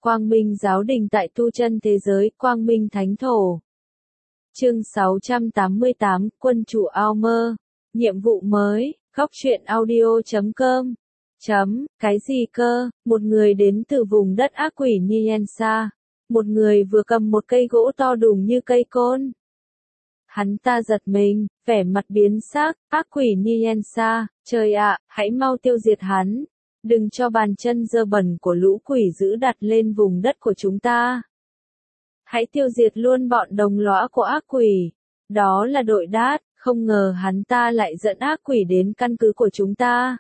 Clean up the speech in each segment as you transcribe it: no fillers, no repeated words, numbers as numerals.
Quang Minh Giáo Đình tại tu chân thế giới, Quang Minh Thánh Thổ. Chương 688, Quân chủ ao mơ. Nhiệm vụ mới, góc truyện audio.com. Cái gì cơ, một người đến từ vùng đất ác quỷ Niensa. Một người vừa cầm một cây gỗ to đùng như cây côn. Hắn ta giật mình, vẻ mặt biến sắc, ác quỷ Niensa, trời ạ, hãy mau tiêu diệt hắn. Đừng cho bàn chân dơ bẩn của lũ quỷ dữ đặt lên vùng đất của chúng ta. Hãy tiêu diệt luôn bọn đồng lõa của ác quỷ. Đó là đội Đát, không ngờ hắn ta lại dẫn ác quỷ đến căn cứ của chúng ta.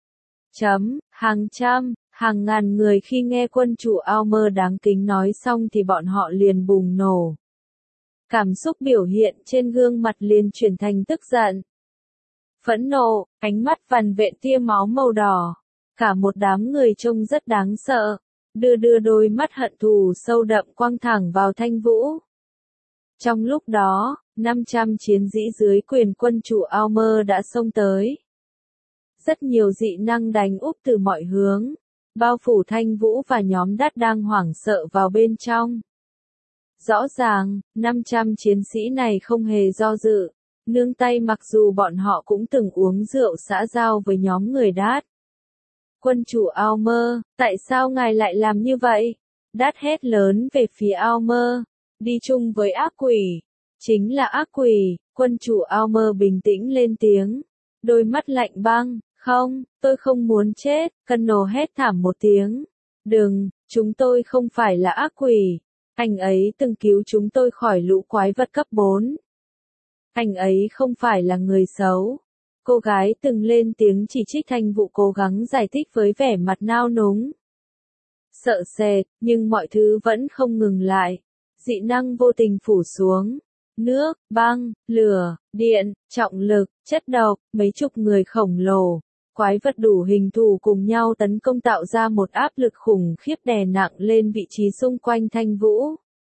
Hàng trăm, hàng ngàn người khi nghe quân chủ ao mơ đáng kính nói xong thì bọn họ liền bùng nổ. Cảm xúc biểu hiện trên gương mặt liền chuyển thành tức giận, phẫn nộ, ánh mắt vằn vện tia máu màu đỏ. Cả một đám người trông rất đáng sợ, đưa đôi mắt hận thù sâu đậm quăng thẳng vào Thanh Vũ. Trong lúc đó, 500 chiến sĩ dưới quyền quân chủ ao mơ đã xông tới. Rất nhiều dị năng đánh úp từ mọi hướng, bao phủ Thanh Vũ và nhóm Đát đang hoảng sợ vào bên trong. Rõ ràng, 500 chiến sĩ này không hề do dự, nương tay mặc dù bọn họ cũng từng uống rượu xã giao với nhóm người Đát. Quân chủ ao mơ, tại sao ngài lại làm như vậy? Đát hét lớn về phía ao mơ. Đi chung với ác quỷ. Chính là ác quỷ, quân chủ ao mơ bình tĩnh lên tiếng. Đôi mắt lạnh băng, không, tôi không muốn chết, Cano hét thảm một tiếng. Đừng, chúng tôi không phải là ác quỷ. Anh ấy từng cứu chúng tôi khỏi lũ quái vật cấp 4. Anh ấy không phải là người xấu. Cô gái từng lên tiếng chỉ trích Thanh Vũ cố gắng giải thích với vẻ mặt nao núng. Sợ sệt, nhưng mọi thứ vẫn không ngừng lại. Dị năng vô tình phủ xuống. Nước, băng, lửa, điện, trọng lực, chất độc, mấy chục người khổng lồ. Quái vật đủ hình thù cùng nhau tấn công tạo ra một áp lực khủng khiếp đè nặng lên vị trí xung quanh Thanh Vũ.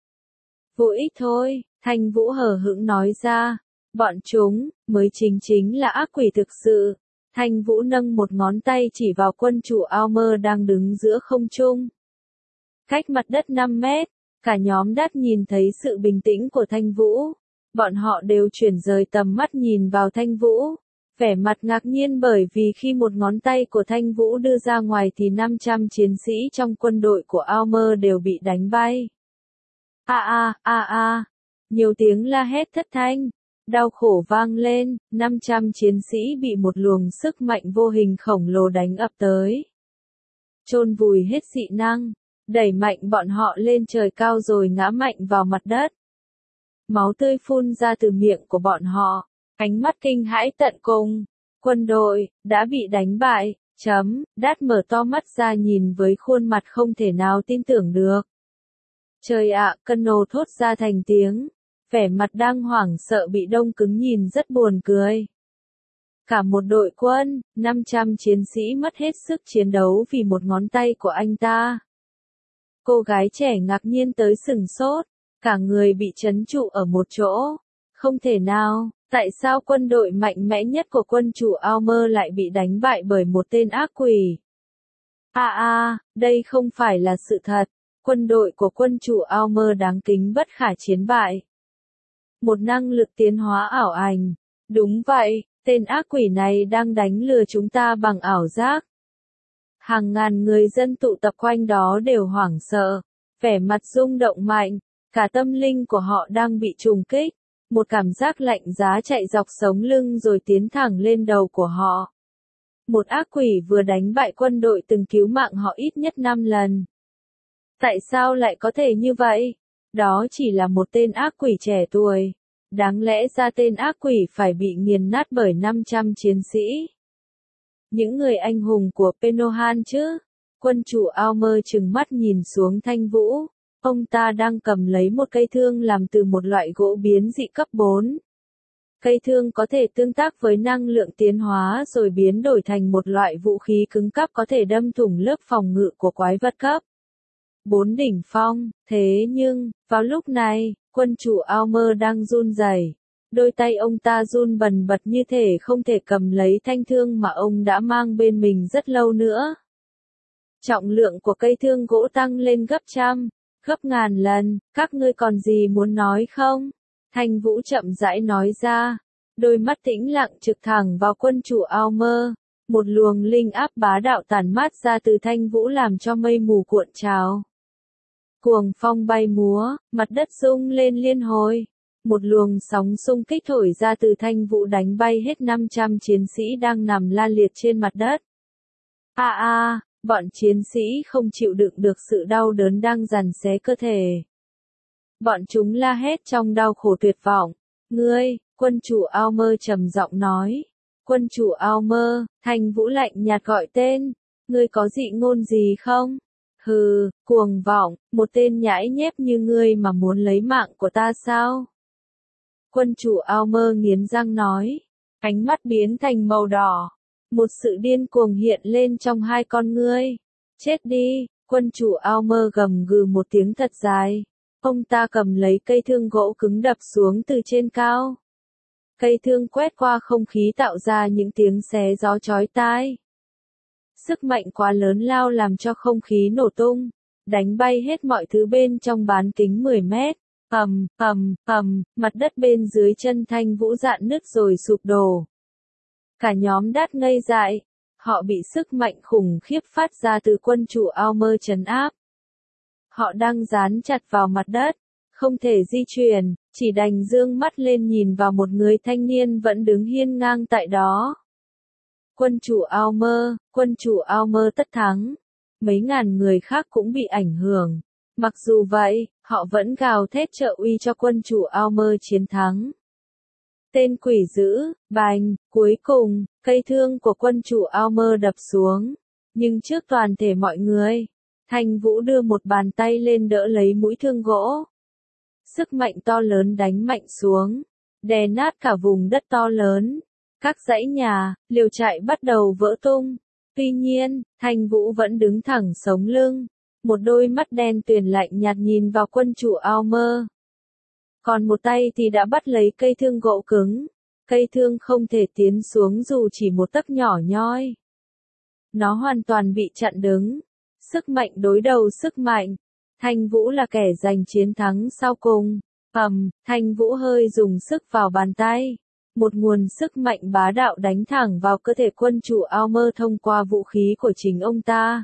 Vô ích thôi, Thanh Vũ hờ hững nói ra. Bọn chúng, mới chính là ác quỷ thực sự. Thanh Vũ nâng một ngón tay chỉ vào quân chủ ao mơ đang đứng giữa không trung. Cách mặt đất 5 mét, cả nhóm Đát nhìn thấy sự bình tĩnh của Thanh Vũ. Bọn họ đều chuyển rời tầm mắt nhìn vào Thanh Vũ. Vẻ mặt ngạc nhiên bởi vì khi một ngón tay của Thanh Vũ đưa ra ngoài thì 500 chiến sĩ trong quân đội của ao mơ đều bị đánh bay. Nhiều tiếng la hét thất thanh. Đau khổ vang lên, 500 chiến sĩ bị một luồng sức mạnh vô hình khổng lồ đánh ập tới. Chôn vùi hết dị năng, đẩy mạnh bọn họ lên trời cao rồi ngã mạnh vào mặt đất. Máu tươi phun ra từ miệng của bọn họ, ánh mắt kinh hãi tận cùng. Quân đội, đã bị đánh bại, Đát mở to mắt ra nhìn với khuôn mặt không thể nào tin tưởng được. Trời ạ, Cano thốt ra thành tiếng. Vẻ mặt đang hoảng sợ bị đông cứng nhìn rất buồn cười. Cả một đội quân, 500 chiến sĩ mất hết sức chiến đấu vì một ngón tay của anh ta. Cô gái trẻ ngạc nhiên tới sừng sốt, cả người bị trấn trụ ở một chỗ. Không thể nào, tại sao quân đội mạnh mẽ nhất của quân chủ ao mơ lại bị đánh bại bởi một tên ác quỷ? Đây không phải là sự thật. Quân đội của quân chủ ao mơ đáng kính bất khả chiến bại. Một năng lực tiến hóa ảo ảnh. Đúng vậy, tên ác quỷ này đang đánh lừa chúng ta bằng ảo giác. Hàng ngàn người dân tụ tập quanh đó đều hoảng sợ, vẻ mặt rung động mạnh, cả tâm linh của họ đang bị trùng kích. Một cảm giác lạnh giá chạy dọc sống lưng rồi tiến thẳng lên đầu của họ. Một ác quỷ vừa đánh bại quân đội từng cứu mạng họ ít nhất 5 lần. Tại sao lại có thể như vậy? Đó chỉ là một tên ác quỷ trẻ tuổi. Đáng lẽ ra tên ác quỷ phải bị nghiền nát bởi 500 chiến sĩ. Những người anh hùng của Penohan chứ? Quân chủ ao mơ trừng mắt nhìn xuống Thanh Vũ. Ông ta đang cầm lấy một cây thương làm từ một loại gỗ biến dị cấp 4. Cây thương có thể tương tác với năng lượng tiến hóa rồi biến đổi thành một loại vũ khí cứng cáp có thể đâm thủng lớp phòng ngự của quái vật cấp 4 đỉnh phong. Thế nhưng, vào lúc này, quân chủ ao mơ đang run rẩy. Đôi tay ông ta run bần bật như thể không thể cầm lấy thanh thương mà ông đã mang bên mình rất lâu nữa. Trọng lượng của cây thương gỗ tăng lên gấp trăm, gấp ngàn lần, các ngươi còn gì muốn nói không? Thanh Vũ chậm rãi nói ra, đôi mắt tĩnh lặng trực thẳng vào quân chủ Almer. Một luồng linh áp bá đạo tản mát ra từ Thanh Vũ làm cho mây mù cuộn trào. Cuồng phong bay múa, mặt đất rung lên liên hồi. Một luồng sóng xung kích thổi ra từ Thanh Vũ đánh bay hết 500 chiến sĩ đang nằm la liệt trên mặt đất. Bọn chiến sĩ không chịu đựng được sự đau đớn đang giằng xé cơ thể. Bọn chúng la hét trong đau khổ tuyệt vọng. Ngươi, quân chủ Almer trầm giọng nói. Quân chủ Almer, Thanh Vũ lạnh nhạt gọi tên. Ngươi có dị ngôn gì không? Hừ, cuồng vọng, một tên nhãi nhép như ngươi mà muốn lấy mạng của ta sao? Quân chủ Almer nghiến răng nói. Ánh mắt biến thành màu đỏ. Một sự điên cuồng hiện lên trong hai con ngươi. Chết đi, quân chủ Almer gầm gừ một tiếng thật dài. Ông ta cầm lấy cây thương gỗ cứng đập xuống từ trên cao. Cây thương quét qua không khí tạo ra những tiếng xé gió chói tai. Sức mạnh quá lớn lao làm cho không khí nổ tung, đánh bay hết mọi thứ bên trong bán kính 10 mét. Mặt đất bên dưới chân Thanh Vũ dạn nứt rồi sụp đổ. Cả nhóm đát ngây dại, họ bị sức mạnh khủng khiếp phát ra từ quân chủ Almer trấn áp. Họ đang dán chặt vào mặt đất, không thể di chuyển, chỉ đành dương mắt lên nhìn vào một người thanh niên vẫn đứng hiên ngang tại đó. Quân chủ Almer tất thắng. Mấy ngàn người khác cũng bị ảnh hưởng. Mặc dù vậy, họ vẫn gào thét trợ uy cho quân chủ Almer chiến thắng. Tên quỷ dữ, bành, cuối cùng, cây thương của quân chủ Almer đập xuống. Nhưng trước toàn thể mọi người, Thanh Vũ đưa một bàn tay lên đỡ lấy mũi thương gỗ. Sức mạnh to lớn đánh mạnh xuống, đè nát cả vùng đất to lớn. Các dãy nhà, liều trại bắt đầu vỡ tung. Tuy nhiên, Thanh Vũ vẫn đứng thẳng sống lưng. Một đôi mắt đen tuyền lạnh nhạt nhìn vào quân chủ Almer. Còn một tay thì đã bắt lấy cây thương gỗ cứng. Cây thương không thể tiến xuống dù chỉ một tấc nhỏ nhoi. Nó hoàn toàn bị chặn đứng. Sức mạnh đối đầu sức mạnh. Thanh Vũ là kẻ giành chiến thắng sau cùng. Thanh Vũ hơi dùng sức vào bàn tay. Một nguồn sức mạnh bá đạo đánh thẳng vào cơ thể quân chủ Almer thông qua vũ khí của chính ông ta.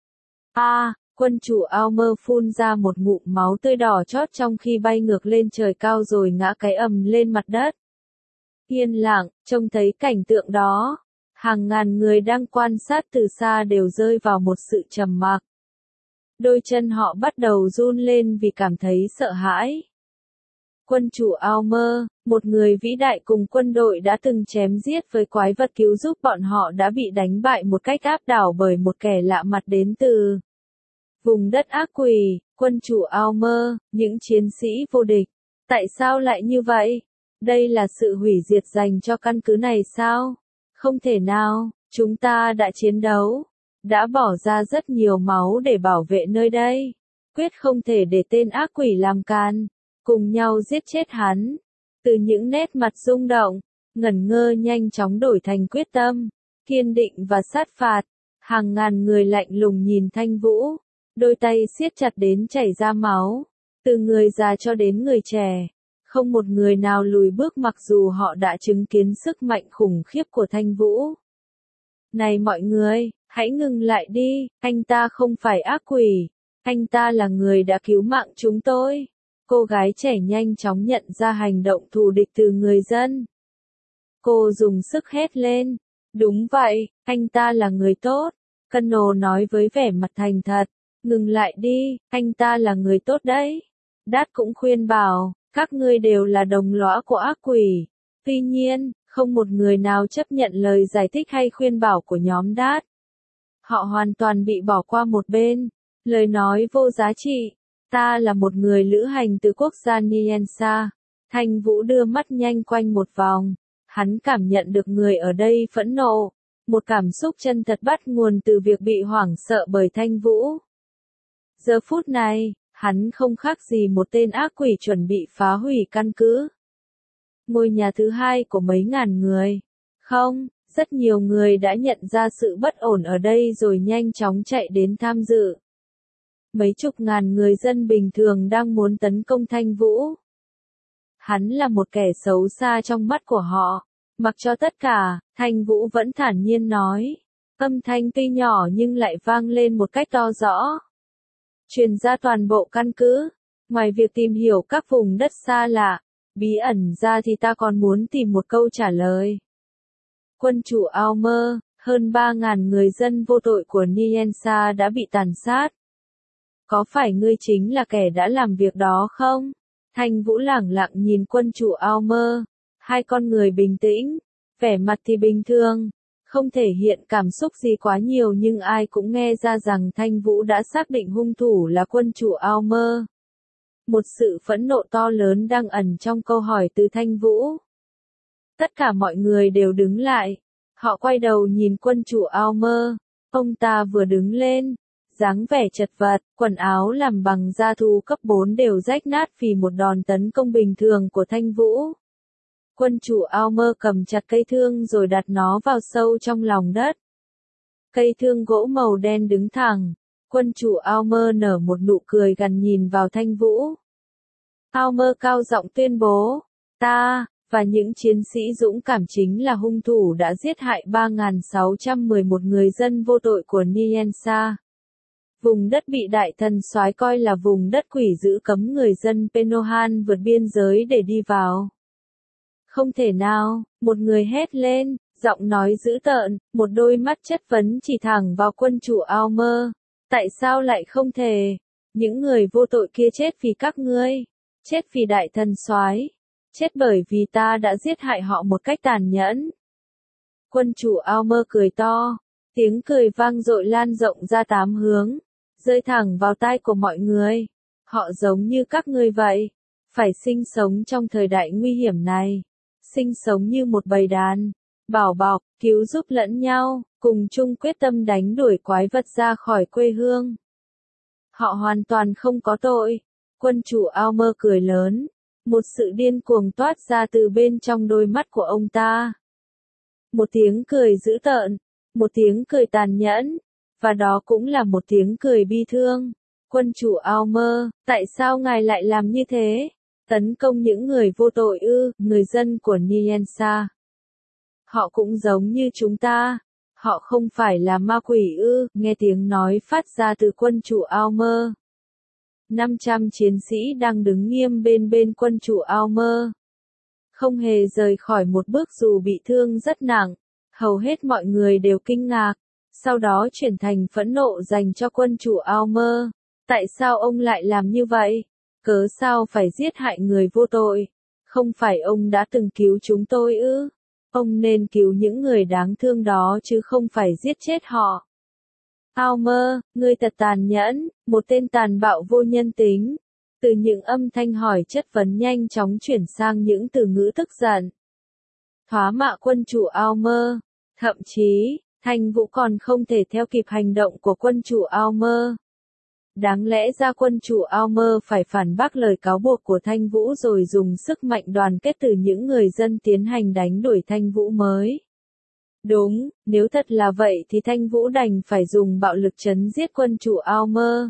Quân chủ Almer phun ra một ngụm máu tươi đỏ chót trong khi bay ngược lên trời cao rồi ngã cái ầm lên mặt đất. Yên lặng, trông thấy cảnh tượng đó. Hàng ngàn người đang quan sát từ xa đều rơi vào một sự trầm mặc. Đôi chân họ bắt đầu run lên vì cảm thấy sợ hãi. Quân chủ Almer, một người vĩ đại cùng quân đội đã từng chém giết với quái vật cứu giúp bọn họ đã bị đánh bại một cách áp đảo bởi một kẻ lạ mặt đến từ vùng đất ác quỷ. Quân chủ Almer, những chiến sĩ vô địch. Tại sao lại như vậy? Đây là sự hủy diệt dành cho căn cứ này sao? Không thể nào, chúng ta đã chiến đấu, đã bỏ ra rất nhiều máu để bảo vệ nơi đây. Quyết không thể để tên ác quỷ làm càn. Cùng nhau giết chết hắn. Từ những nét mặt rung động, ngẩn ngơ nhanh chóng đổi thành quyết tâm, kiên định và sát phạt. Hàng ngàn người lạnh lùng nhìn Thanh Vũ, đôi tay siết chặt đến chảy ra máu. Từ người già cho đến người trẻ, không một người nào lùi bước mặc dù họ đã chứng kiến sức mạnh khủng khiếp của Thanh Vũ. Này mọi người, hãy ngừng lại đi, anh ta không phải ác quỷ, anh ta là người đã cứu mạng chúng tôi. Cô gái trẻ nhanh chóng nhận ra hành động thù địch từ người dân. Cô dùng sức hét lên. Đúng vậy, anh ta là người tốt. Cano nói với vẻ mặt thành thật. Ngừng lại đi, anh ta là người tốt đấy. Đát cũng khuyên bảo, các ngươi đều là đồng lõa của ác quỷ. Tuy nhiên, không một người nào chấp nhận lời giải thích hay khuyên bảo của nhóm Đát. Họ hoàn toàn bị bỏ qua một bên. Lời nói vô giá trị. Ta là một người lữ hành từ quốc gia Niensa. Thanh Vũ đưa mắt nhanh quanh một vòng. Hắn cảm nhận được người ở đây phẫn nộ. Một cảm xúc chân thật bắt nguồn từ việc bị hoảng sợ bởi Thanh Vũ. Giờ phút này, hắn không khác gì một tên ác quỷ chuẩn bị phá hủy căn cứ. Ngôi nhà thứ hai của mấy ngàn người. Không, Rất nhiều người đã nhận ra sự bất ổn ở đây rồi nhanh chóng chạy đến tham dự. Mấy chục ngàn người dân bình thường đang muốn tấn công Thanh Vũ. Hắn là một kẻ xấu xa trong mắt của họ. Mặc cho tất cả, Thanh Vũ vẫn thản nhiên nói. Âm thanh tuy nhỏ nhưng lại vang lên một cách to rõ. Truyền ra toàn bộ căn cứ. Ngoài việc tìm hiểu các vùng đất xa lạ, bí ẩn ra thì ta còn muốn tìm một câu trả lời. Quân chủ Almer, hơn 3.000 người dân vô tội của Niensa đã bị tàn sát. Có phải ngươi chính là kẻ đã làm việc đó không? Thanh Vũ lẳng lặng nhìn quân chủ Almer. Hai con người bình tĩnh, vẻ mặt thì bình thường, không thể hiện cảm xúc gì quá nhiều nhưng ai cũng nghe ra rằng Thanh Vũ đã xác định hung thủ là quân chủ Almer. Một sự phẫn nộ to lớn đang ẩn trong câu hỏi từ Thanh Vũ. Tất cả mọi người đều đứng lại. Họ quay đầu nhìn quân chủ Almer. Ông ta vừa đứng lên, dáng vẻ chật vật, quần áo làm bằng da thú cấp 4 đều rách nát vì một đòn tấn công bình thường của Thanh Vũ. Quân chủ Almer cầm chặt cây thương rồi đặt nó vào sâu trong lòng đất. Cây thương gỗ màu đen đứng thẳng. Quân chủ Almer nở một nụ cười gằn nhìn vào Thanh Vũ. Almer cao giọng tuyên bố, ta, và những chiến sĩ dũng cảm chính là hung thủ đã giết hại 3.611 người dân vô tội của Niensa. Vùng đất bị đại thần soái coi là vùng đất quỷ dữ cấm người dân Penohan vượt biên giới để đi vào. Không thể nào, một người hét lên, giọng nói dữ tợn, một đôi mắt chất vấn chỉ thẳng vào quân chủ Almer. Tại sao lại không thể? Những người vô tội kia chết vì các ngươi, chết vì đại thần soái, chết bởi vì ta đã giết hại họ một cách tàn nhẫn. Quân chủ Almer cười to, tiếng cười vang dội lan rộng ra 8 hướng, rơi thẳng vào tai của mọi người. Họ giống như các ngươi vậy, phải sinh sống trong thời đại nguy hiểm này, sinh sống như một bầy đàn, bảo bọc, cứu giúp lẫn nhau, cùng chung quyết tâm đánh đuổi quái vật ra khỏi quê hương. Họ hoàn toàn không có tội. Quân chủ Almer cười lớn, một sự điên cuồng toát ra từ bên trong đôi mắt của ông ta. Một tiếng cười dữ tợn, một tiếng cười tàn nhẫn, và đó cũng là một tiếng cười bi thương. Quân chủ Almer, tại sao ngài lại làm như thế? Tấn công những người vô tội ư, người dân của Niensa. Họ cũng giống như chúng ta. Họ không phải là ma quỷ ư, nghe tiếng nói phát ra từ quân chủ Almer. 500 chiến sĩ đang đứng nghiêm bên quân chủ Almer. Không hề rời khỏi một bước dù bị thương rất nặng. Hầu hết mọi người đều kinh ngạc. Sau đó chuyển thành phẫn nộ dành cho quân chủ Almer. Tại sao ông lại làm như vậy? Cớ sao phải giết hại người vô tội? Không phải ông đã từng cứu chúng tôi ư? Ông nên cứu những người đáng thương đó chứ không phải giết chết họ. Almer, ngươi thật tàn nhẫn, một tên tàn bạo vô nhân tính. Từ những âm thanh hỏi chất vấn nhanh chóng chuyển sang những từ ngữ tức giận. Thoá mạ quân chủ Almer. Thậm chí, Thanh Vũ còn không thể theo kịp hành động của quân chủ Almer. Đáng lẽ ra quân chủ Almer phải phản bác lời cáo buộc của Thanh Vũ rồi dùng sức mạnh đoàn kết từ những người dân tiến hành đánh đuổi Thanh Vũ mới. Đúng, nếu thật là vậy thì Thanh Vũ đành phải dùng bạo lực trấn giết quân chủ Almer.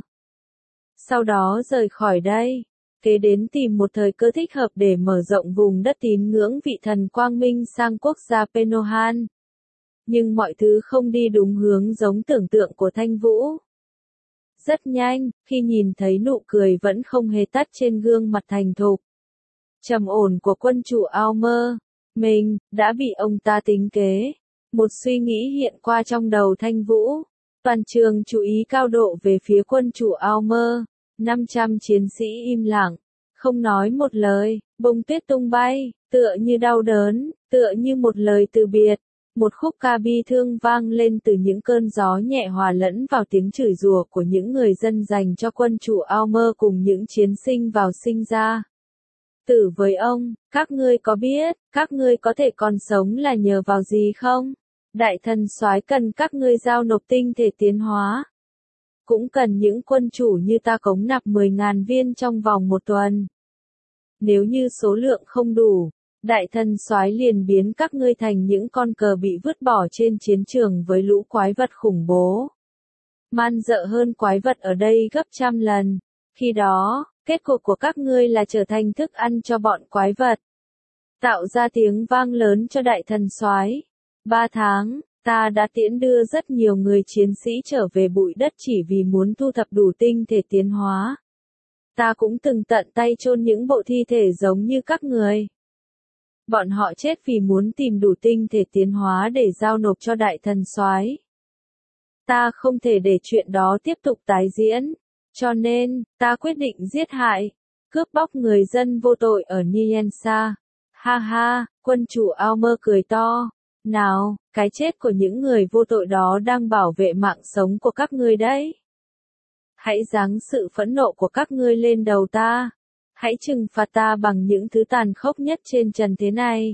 Sau đó rời khỏi đây, kế đến tìm một thời cơ thích hợp để mở rộng vùng đất tín ngưỡng vị thần quang minh sang quốc gia Penohan. Nhưng mọi thứ không đi đúng hướng giống tưởng tượng của Thanh Vũ. Rất nhanh, khi nhìn thấy nụ cười vẫn không hề tắt trên gương mặt thành thục, trầm ổn của quân chủ Almer, mình đã bị ông ta tính kế. Một suy nghĩ hiện qua trong đầu Thanh Vũ. Toàn trường chú ý cao độ về phía quân chủ Almer. 500 chiến sĩ im lặng, không nói một lời. Bông tuyết tung bay, tựa như đau đớn, tựa như một lời từ biệt. Một khúc ca bi thương vang lên từ những cơn gió nhẹ hòa lẫn vào tiếng chửi rủa của những người dân dành cho quân chủ Almer cùng những chiến sinh vào sinh ra. Tử với ông, các ngươi có biết, các ngươi có thể còn sống là nhờ vào gì không? Đại thần soái cần các ngươi giao nộp tinh thể tiến hóa. Cũng cần những quân chủ như ta cống nạp 10.000 viên trong vòng một tuần. Nếu như số lượng không đủ, đại thần soái liền biến các ngươi thành những con cờ bị vứt bỏ trên chiến trường với lũ quái vật khủng bố. Man dợ hơn quái vật ở đây gấp trăm lần. Khi đó, kết cục của các ngươi là trở thành thức ăn cho bọn quái vật. Tạo ra tiếng vang lớn cho đại thần soái. 3 tháng, ta đã tiễn đưa rất nhiều người chiến sĩ trở về bụi đất chỉ vì muốn thu thập đủ tinh thể tiến hóa. Ta cũng từng tận tay chôn những bộ thi thể giống như các người. Bọn họ chết vì muốn tìm đủ tinh thể tiến hóa để giao nộp cho đại thần soái. Ta không thể để chuyện đó tiếp tục tái diễn, cho nên, ta quyết định giết hại, cướp bóc người dân vô tội ở Niensa. Ha ha, quân chủ Almer cười to. Nào, cái chết của những người vô tội đó đang bảo vệ mạng sống của các ngươi đấy. Hãy giáng sự phẫn nộ của các ngươi lên đầu ta. Hãy trừng phạt ta bằng những thứ tàn khốc nhất trên trần thế này.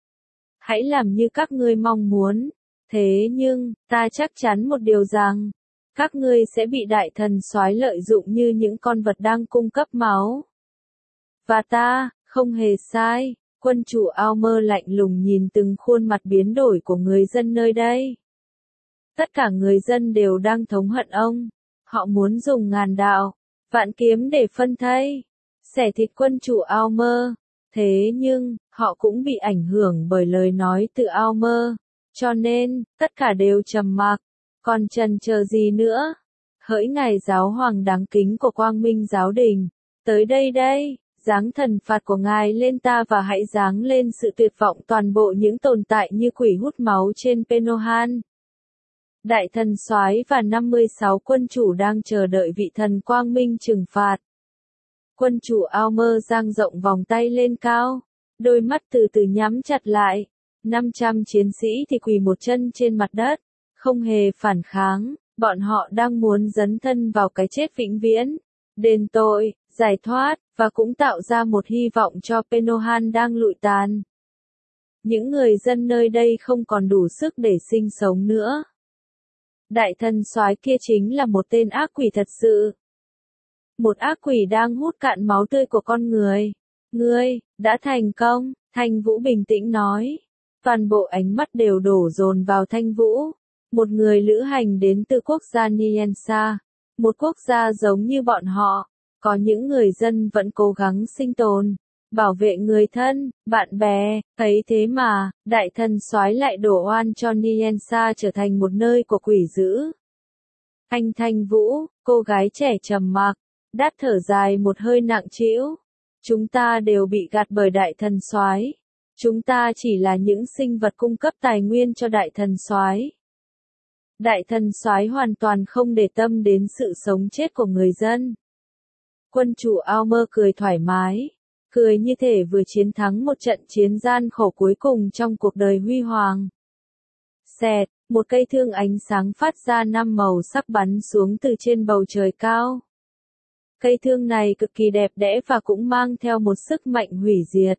Hãy làm như các ngươi mong muốn. Thế nhưng, ta chắc chắn một điều rằng, các ngươi sẽ bị đại thần soái lợi dụng như những con vật đang cung cấp máu. Và ta, không hề sai. Quân chủ Almer lạnh lùng nhìn từng khuôn mặt biến đổi của người dân nơi đây. Tất cả người dân đều đang thống hận ông. Họ muốn dùng ngàn đạo, vạn kiếm để phân thây, xẻ thịt quân chủ Almer. Thế nhưng, họ cũng bị ảnh hưởng bởi lời nói từ Almer. Cho nên, tất cả đều trầm mặc. Còn chần chờ gì nữa? Hỡi ngài giáo hoàng đáng kính của Quang Minh giáo đình, tới đây đây. Giáng thần phạt của ngài lên ta và hãy giáng lên sự tuyệt vọng toàn bộ những tồn tại như quỷ hút máu trên Penohan. Đại thần soái và 56 quân chủ đang chờ đợi vị thần quang minh trừng phạt. Quân chủ Almer dang rộng vòng tay lên cao, đôi mắt từ từ nhắm chặt lại. 500 chiến sĩ thì quỳ một chân trên mặt đất, không hề phản kháng, bọn họ đang muốn dấn thân vào cái chết vĩnh viễn, đền tội, giải thoát, và cũng tạo ra một hy vọng cho Penohan đang lụi tàn. Những người dân nơi đây không còn đủ sức để sinh sống nữa. Đại thần soái kia chính là một tên ác quỷ thật sự. Một ác quỷ đang hút cạn máu tươi của con người. Ngươi, đã thành công, Thanh Vũ bình tĩnh nói. Toàn bộ ánh mắt đều đổ dồn vào Thanh Vũ. Một người lữ hành đến từ quốc gia Niensa. Một quốc gia giống như bọn họ. Có những người dân vẫn cố gắng sinh tồn, bảo vệ người thân, bạn bè, thấy thế mà, đại thần soái lại đổ oan cho Niensa trở thành một nơi của quỷ dữ. Anh Thanh Vũ, cô gái trẻ trầm mặc, đáp thở dài một hơi nặng trĩu. Chúng ta đều bị gạt bởi đại thần soái. Chúng ta chỉ là những sinh vật cung cấp tài nguyên cho đại thần soái. Đại thần soái hoàn toàn không để tâm đến sự sống chết của người dân. Quân chủ Almer cười thoải mái, cười như thể vừa chiến thắng một trận chiến gian khổ cuối cùng trong cuộc đời huy hoàng. Xẹt, một cây thương ánh sáng phát ra 5 màu sắc bắn xuống từ trên bầu trời cao. Cây thương này cực kỳ đẹp đẽ và cũng mang theo một sức mạnh hủy diệt.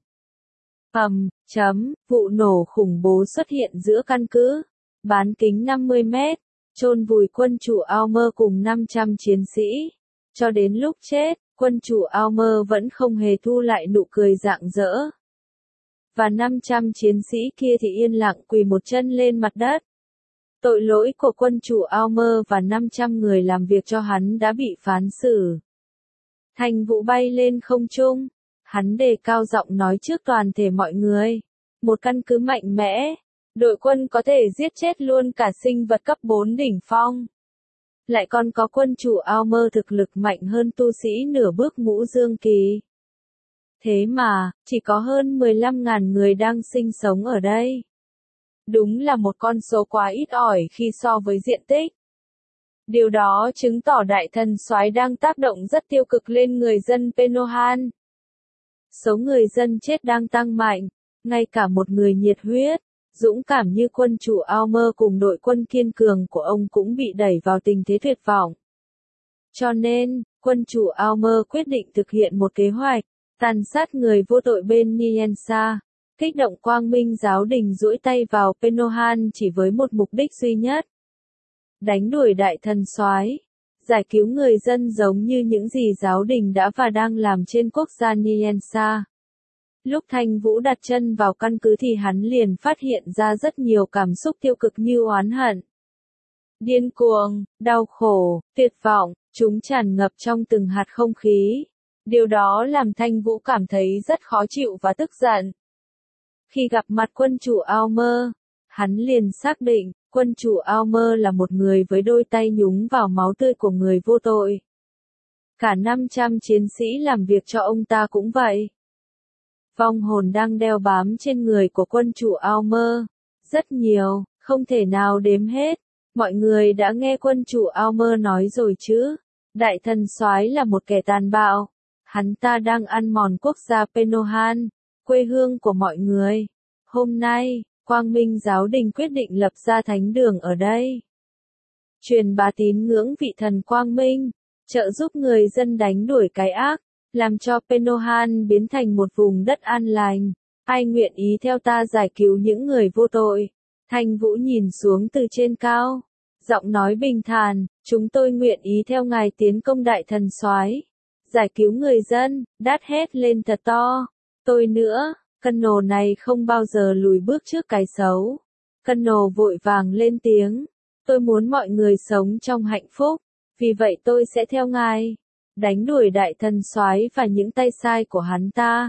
Vụ nổ khủng bố xuất hiện giữa căn cứ, bán kính 50 mét, chôn vùi quân chủ Almer cùng 500 chiến sĩ. Cho đến lúc chết, quân chủ Almer vẫn không hề thu lại nụ cười rạng rỡ. Và 500 chiến sĩ kia thì yên lặng quỳ một chân lên mặt đất. Tội lỗi của quân chủ Almer và 500 người làm việc cho hắn đã bị phán xử. Thanh Vũ bay lên không trung. Hắn đề cao giọng nói trước toàn thể mọi người. Một căn cứ mạnh mẽ. Đội quân có thể giết chết luôn cả sinh vật cấp 4 đỉnh phong. Lại còn có quân chủ Almer thực lực mạnh hơn tu sĩ nửa bước ngũ dương kỳ. Thế mà, chỉ có hơn 15.000 người đang sinh sống ở đây. Đúng là một con số quá ít ỏi khi so với diện tích. Điều đó chứng tỏ đại thần soái đang tác động rất tiêu cực lên người dân Penohan. Số người dân chết đang tăng mạnh, ngay cả một người nhiệt huyết, dũng cảm như quân chủ Almer cùng đội quân kiên cường của ông cũng bị đẩy vào tình thế tuyệt vọng. Cho nên, quân chủ Almer quyết định thực hiện một kế hoạch, tàn sát người vô tội bên Niensa, kích động quang minh giáo đình duỗi tay vào Penohan chỉ với một mục đích duy nhất. Đánh đuổi đại thần soái, giải cứu người dân giống như những gì giáo đình đã và đang làm trên quốc gia Niensa. Lúc Thanh Vũ đặt chân vào căn cứ thì hắn liền phát hiện ra rất nhiều cảm xúc tiêu cực như oán hận, điên cuồng, đau khổ, tuyệt vọng, chúng tràn ngập trong từng hạt không khí. Điều đó làm Thanh Vũ cảm thấy rất khó chịu và tức giận. Khi gặp mặt quân chủ Almer, hắn liền xác định, quân chủ Almer là một người với đôi tay nhúng vào máu tươi của người vô tội. Cả 500 chiến sĩ làm việc cho ông ta cũng vậy. Vong hồn đang đeo bám trên người của quân chủ Almer. Rất nhiều, không thể nào đếm hết. Mọi người đã nghe quân chủ Almer nói rồi chứ. Đại thần soái là một kẻ tàn bạo. Hắn ta đang ăn mòn quốc gia Penohan, quê hương của mọi người. Hôm nay, Quang Minh Giáo đình quyết định lập ra thánh đường ở đây. Truyền bá tín ngưỡng vị thần Quang Minh, trợ giúp người dân đánh đuổi cái ác, làm cho Penohan biến thành một vùng đất an lành. Ai nguyện ý theo ta giải cứu những người vô tội? Thanh Vũ nhìn xuống từ trên cao, giọng nói bình thản, chúng tôi nguyện ý theo ngài tiến công đại thần soái, giải cứu người dân, đát hét lên thật to. Tôi nữa, Cân này không bao giờ lùi bước trước cái xấu. Cân vội vàng lên tiếng, tôi muốn mọi người sống trong hạnh phúc, vì vậy tôi sẽ theo ngài, đánh đuổi đại thần soái và những tay sai của hắn ta.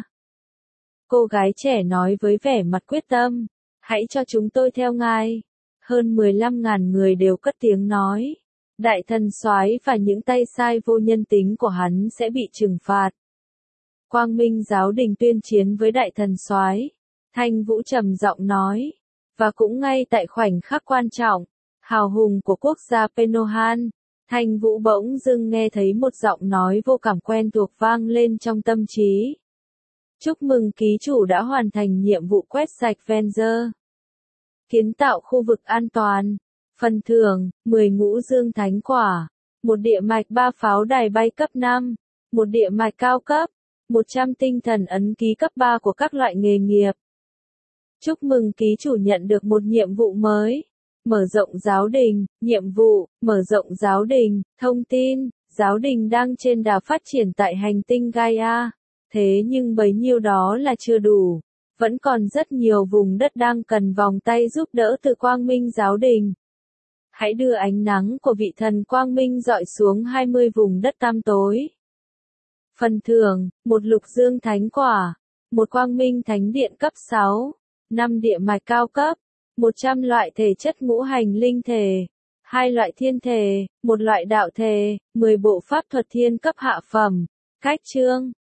Cô gái trẻ nói với vẻ mặt quyết tâm, hãy cho chúng tôi theo ngài. Hơn 15.000 người đều cất tiếng nói, đại thần soái và những tay sai vô nhân tính của hắn sẽ bị trừng phạt. Quang Minh Giáo đình tuyên chiến với đại thần soái. Thanh Vũ trầm giọng nói, và cũng ngay tại khoảnh khắc quan trọng, hào hùng của quốc gia Penohan, Thanh Vũ bỗng dưng nghe thấy một giọng nói vô cảm quen thuộc vang lên trong tâm trí. Chúc mừng ký chủ đã hoàn thành nhiệm vụ quét sạch Venger. Kiến tạo khu vực an toàn. Phần thưởng, 10 ngũ dương thánh quả. Một địa mạch 3 pháo đài bay cấp 5. Một địa mạch cao cấp. 100 tinh thần ấn ký cấp 3 của các loại nghề nghiệp. Chúc mừng ký chủ nhận được một nhiệm vụ mới. Mở rộng giáo đình, nhiệm vụ, mở rộng giáo đình, thông tin, giáo đình đang trên đà phát triển tại hành tinh Gaia. Thế nhưng bấy nhiêu đó là chưa đủ. Vẫn còn rất nhiều vùng đất đang cần vòng tay giúp đỡ từ Quang Minh Giáo đình. Hãy đưa ánh nắng của vị thần Quang Minh rọi xuống 20 vùng đất tăm tối. Phần thưởng, một lục dương thánh quả, một Quang Minh Thánh Điện cấp 6, 5 địa mạch cao cấp, 100 loại thể chất ngũ hành linh thể, 2 loại thiên thể, 1 loại đạo thể, 10 bộ pháp thuật thiên cấp hạ phẩm. Cách chương